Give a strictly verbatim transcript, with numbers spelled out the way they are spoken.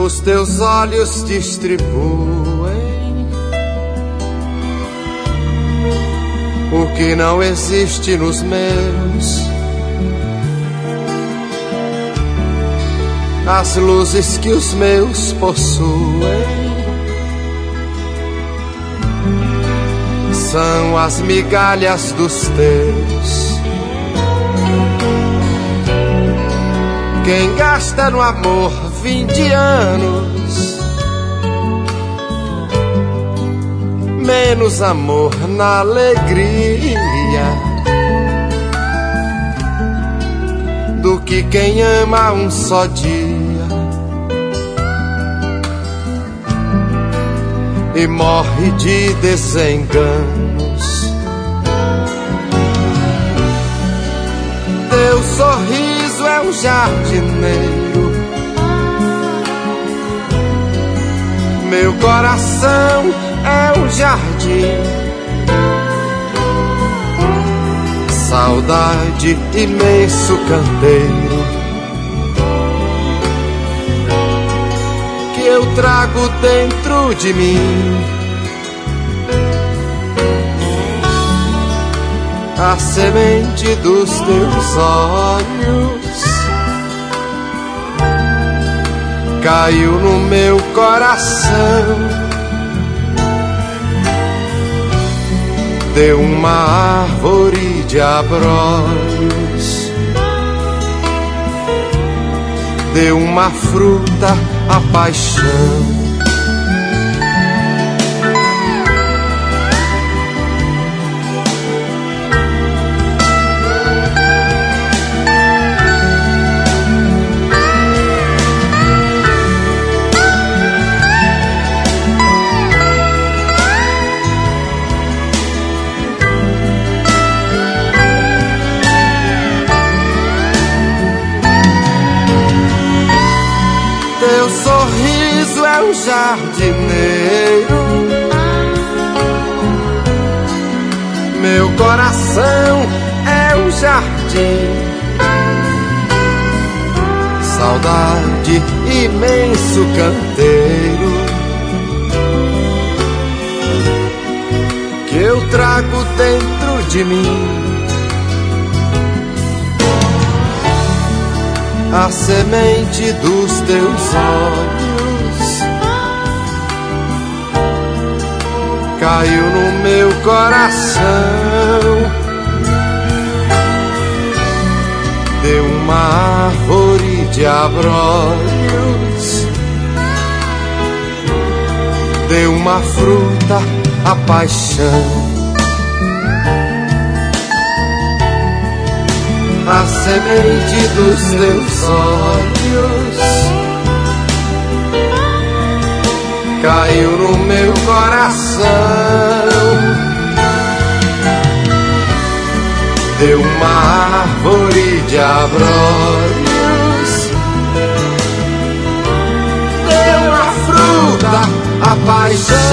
os teus olhos distribuem o que não existe nos meus. As luzes que os meus possuem são as migalhas dos teus. Quem gasta no amor vinte anos, menos amor na alegria do que quem ama um só dia e morre de desenganos. Teu sorriso é um jardineiro, meu coração é um jardim. Saudade, imenso canteiro que eu trago dentro de mim. A semente dos teus olhos caiu no meu coração. Deu uma árvore de abrolhos, deu uma fruta, a paixão. Teu sorriso é um jardineiro, meu coração é um jardim. Saudade, imenso canteiro que eu trago dentro de mim. A semente dos teus olhos caiu no meu coração. Deu uma árvore de abrolhos, deu uma fruta, a paixão. A semente dos teus olhos caiu no meu coração. Deu uma árvore de abrolhos, deu uma fruta, a paixão.